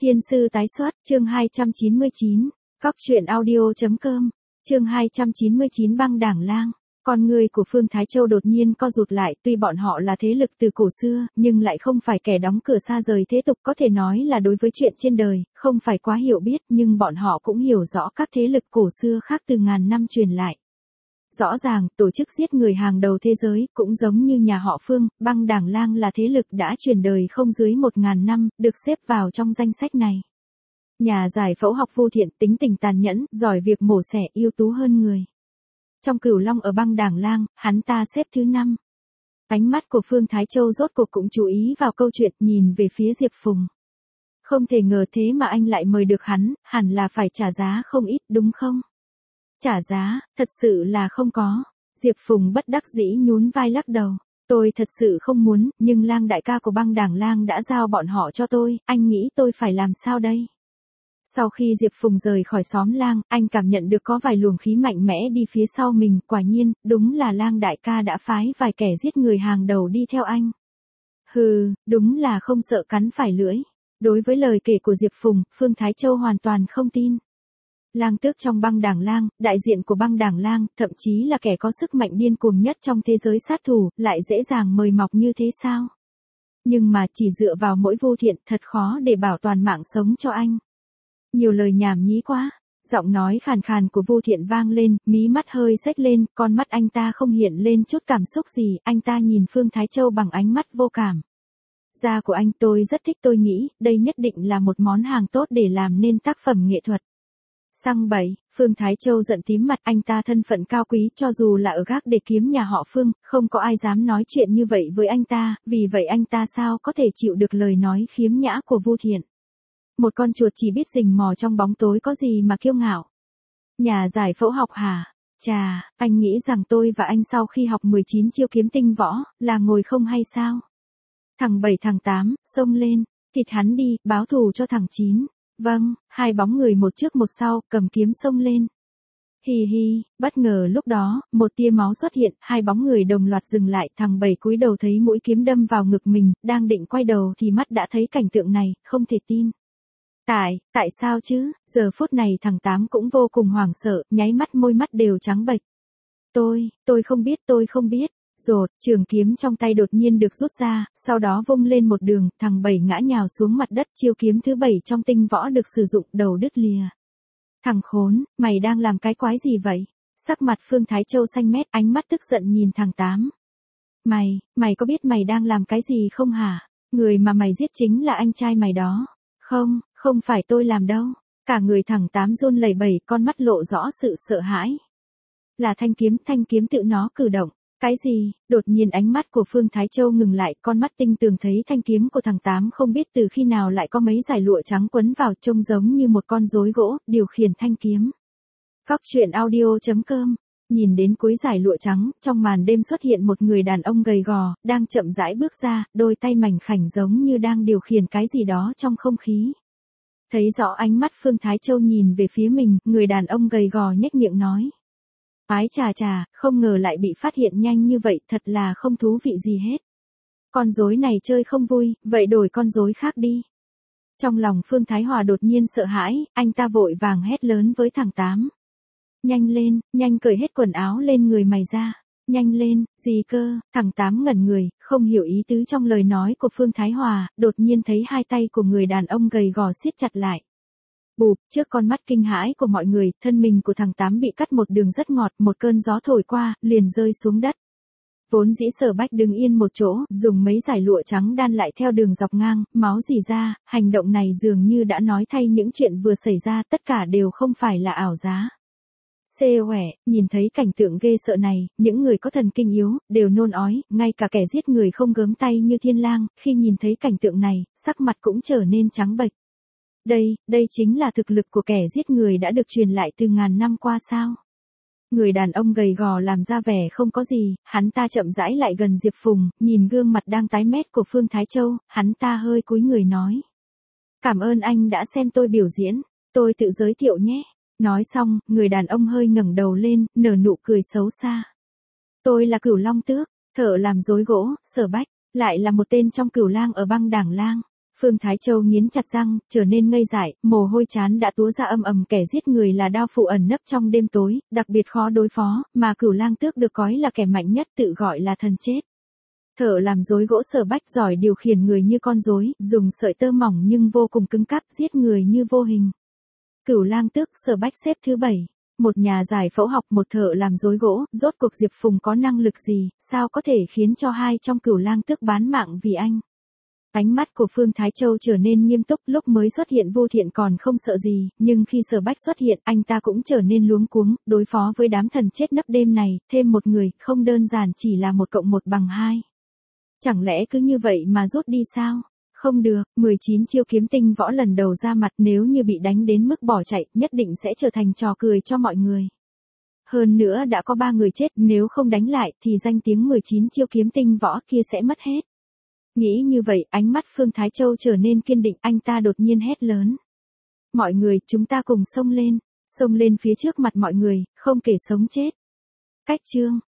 Thiên sư tái xuất, chương 299, Cóc truyện audio.com, chương 299 băng đảng lang. Con người của Phương Thái Châu đột nhiên co rụt lại, tuy bọn họ là thế lực từ cổ xưa, nhưng lại không phải kẻ đóng cửa xa rời thế tục, có thể nói là đối với chuyện trên đời, không phải quá hiểu biết, nhưng bọn họ cũng hiểu rõ các thế lực cổ xưa khác từ ngàn năm truyền lại. Rõ ràng, tổ chức giết người hàng đầu thế giới, cũng giống như nhà họ Phương, băng đảng lang là thế lực đã truyền đời không dưới 1000 năm, được xếp vào trong danh sách này. Nhà giải phẫu học Vu Thiện tính tình tàn nhẫn, giỏi việc mổ xẻ, ưu tú hơn người. Trong Cửu Long ở băng đảng lang, hắn ta xếp thứ 5. Ánh mắt của Phương Thái Châu rốt cuộc cũng chú ý vào câu chuyện, nhìn về phía Diệp Phùng. Không thể ngờ thế mà anh lại mời được hắn, hẳn là phải trả giá không ít đúng không? Trả giá, thật sự là không có. Diệp Phùng bất đắc dĩ nhún vai lắc đầu. Tôi thật sự không muốn, nhưng lang đại ca của băng đảng lang đã giao bọn họ cho tôi, anh nghĩ tôi phải làm sao đây? Sau khi Diệp Phùng rời khỏi xóm lang, anh cảm nhận được có vài luồng khí mạnh mẽ đi phía sau mình, quả nhiên, đúng là lang đại ca đã phái vài kẻ giết người hàng đầu đi theo anh. Hừ, đúng là không sợ cắn phải lưỡi. Đối với lời kể của Diệp Phùng, Phương Thái Châu hoàn toàn không tin. Lang tước trong băng đảng lang, đại diện của băng đảng lang, thậm chí là kẻ có sức mạnh điên cuồng nhất trong thế giới sát thủ, lại dễ dàng mời mọc như thế sao? Nhưng mà chỉ dựa vào mỗi Vu Thiện thật khó để bảo toàn mạng sống cho anh. Nhiều lời nhảm nhí quá. Giọng nói khàn khàn của Vu Thiện vang lên, mí mắt hơi xếch lên, con mắt anh ta không hiện lên chút cảm xúc gì, anh ta nhìn Phương Thái Châu bằng ánh mắt vô cảm. Da của anh tôi rất thích, tôi nghĩ, đây nhất định là một món hàng tốt để làm nên tác phẩm nghệ thuật. Xăng bậy, Phương Thái Châu giận tím mặt, anh ta thân phận cao quý, cho dù là ở gác để kiếm nhà họ Phương, không có ai dám nói chuyện như vậy với anh ta, vì vậy anh ta sao có thể chịu được lời nói khiếm nhã của Vu Thiện. Một con chuột chỉ biết rình mò trong bóng tối có gì mà kiêu ngạo. Nhà giải phẫu học hả? Chà, anh nghĩ rằng tôi và anh sau khi học 19 chiêu kiếm tinh võ, là ngồi không hay sao? Thằng 7 thằng 8, xông lên, thịt hắn đi, báo thù cho thằng 9. Vâng, hai bóng người một trước một sau, cầm kiếm xông lên. Hì hì, bất ngờ lúc đó, một tia máu xuất hiện, hai bóng người đồng loạt dừng lại, thằng 7 cúi đầu thấy mũi kiếm đâm vào ngực mình, đang định quay đầu thì mắt đã thấy cảnh tượng này, không thể tin. Tại sao chứ? Giờ phút này thằng 8 cũng vô cùng hoảng sợ, nháy mắt môi mắt đều trắng bệch. Tôi không biết. Rột, trường kiếm trong tay đột nhiên được rút ra, sau đó vung lên một đường, thằng 7 ngã nhào xuống mặt đất, chiêu kiếm thứ 7 trong tinh võ được sử dụng, đầu đứt lìa. Thằng khốn, mày đang làm cái quái gì vậy? Sắc mặt Phương Thái Châu xanh mét, ánh mắt tức giận nhìn thằng 8. Mày có biết mày đang làm cái gì không hả? Người mà mày giết chính là anh trai mày đó. Không phải tôi làm đâu. Cả người thằng 8 run lẩy bẩy, con mắt lộ rõ sự sợ hãi. Là thanh kiếm tự nó cử động. Cái gì? Đột nhiên ánh mắt của Phương Thái Châu ngừng lại, con mắt tinh tường thấy thanh kiếm của thằng 8 không biết từ khi nào lại có mấy dải lụa trắng quấn vào, trông giống như một con rối gỗ, điều khiển thanh kiếm. Cóc truyện audio.com. Nhìn đến cuối dải lụa trắng, trong màn đêm xuất hiện một người đàn ông gầy gò, đang chậm rãi bước ra, đôi tay mảnh khảnh giống như đang điều khiển cái gì đó trong không khí. Thấy rõ ánh mắt Phương Thái Châu nhìn về phía mình, người đàn ông gầy gò nhếch miệng nói. Ái chà, không ngờ lại bị phát hiện nhanh như vậy, thật là không thú vị gì hết. Con rối này chơi không vui, vậy đổi con rối khác đi. Trong lòng Phương Thái Hòa đột nhiên sợ hãi, anh ta vội vàng hét lớn với thằng 8. Nhanh lên, nhanh cởi hết quần áo lên người mày ra. Nhanh lên, gì cơ? Thằng 8 ngẩn người, không hiểu ý tứ trong lời nói của Phương Thái Hòa, đột nhiên thấy hai tay của người đàn ông gầy gò siết chặt lại. Bụp, trước con mắt kinh hãi của mọi người, thân mình của thằng 8 bị cắt một đường rất ngọt, một cơn gió thổi qua, liền rơi xuống đất. Vốn dĩ Sở Bách đứng yên một chỗ, dùng mấy dải lụa trắng đan lại theo đường dọc ngang, máu rỉ ra, hành động này dường như đã nói thay những chuyện vừa xảy ra, tất cả đều không phải là ảo giá. Nhìn thấy cảnh tượng ghê sợ này, những người có thần kinh yếu, đều nôn ói, ngay cả kẻ giết người không gớm tay như Thiên Lang, khi nhìn thấy cảnh tượng này, sắc mặt cũng trở nên trắng bệch. Đây chính là thực lực của kẻ giết người đã được truyền lại từ ngàn năm qua sao? Người đàn ông gầy gò làm ra vẻ không có gì, hắn ta chậm rãi lại gần Diệp Phùng, nhìn gương mặt đang tái mét của Phương Thái Châu, hắn ta hơi cúi người nói. Cảm ơn anh đã xem tôi biểu diễn, tôi tự giới thiệu nhé. Nói xong, người đàn ông hơi ngẩng đầu lên, nở nụ cười xấu xa. Tôi là Cửu Long Tước, thợ làm rối gỗ, Sở Bách, lại là một tên trong Cửu Lang ở băng đảng lang. Phương Thái Châu nghiến chặt răng, trở nên ngây dại, mồ hôi trán đã túa ra ầm ầm, kẻ giết người là đao phụ ẩn nấp trong đêm tối, đặc biệt khó đối phó, mà Cửu Lang Tước được coi là kẻ mạnh nhất, tự gọi là thần chết. Thợ làm rối gỗ Sở Bách giỏi điều khiển người như con rối, dùng sợi tơ mỏng nhưng vô cùng cứng cáp, giết người như vô hình. Cửu Lang Tước, Sở Bách xếp thứ 7. Một nhà giải phẫu học, một thợ làm rối gỗ, rốt cuộc Diệp Phùng có năng lực gì, sao có thể khiến cho hai trong Cửu Lang Tước bán mạng vì anh? Ánh mắt của Phương Thái Châu trở nên nghiêm túc, lúc mới xuất hiện Vu Thiện còn không sợ gì, nhưng khi Sở Bách xuất hiện, anh ta cũng trở nên luống cuống, đối phó với đám thần chết nấp đêm này, thêm một người, không đơn giản chỉ là 1 + 1 = 2. Chẳng lẽ cứ như vậy mà rút đi sao? Không được, 19 chiêu kiếm tinh võ lần đầu ra mặt, nếu như bị đánh đến mức bỏ chạy, nhất định sẽ trở thành trò cười cho mọi người. Hơn nữa đã có 3 người chết, nếu không đánh lại, thì danh tiếng 19 chiêu kiếm tinh võ kia sẽ mất hết. Nghĩ như vậy, ánh mắt Phương Thái Châu trở nên kiên định, anh ta đột nhiên hét lớn. Mọi người, chúng ta cùng xông lên phía trước mặt mọi người, không kể sống chết. Cách chương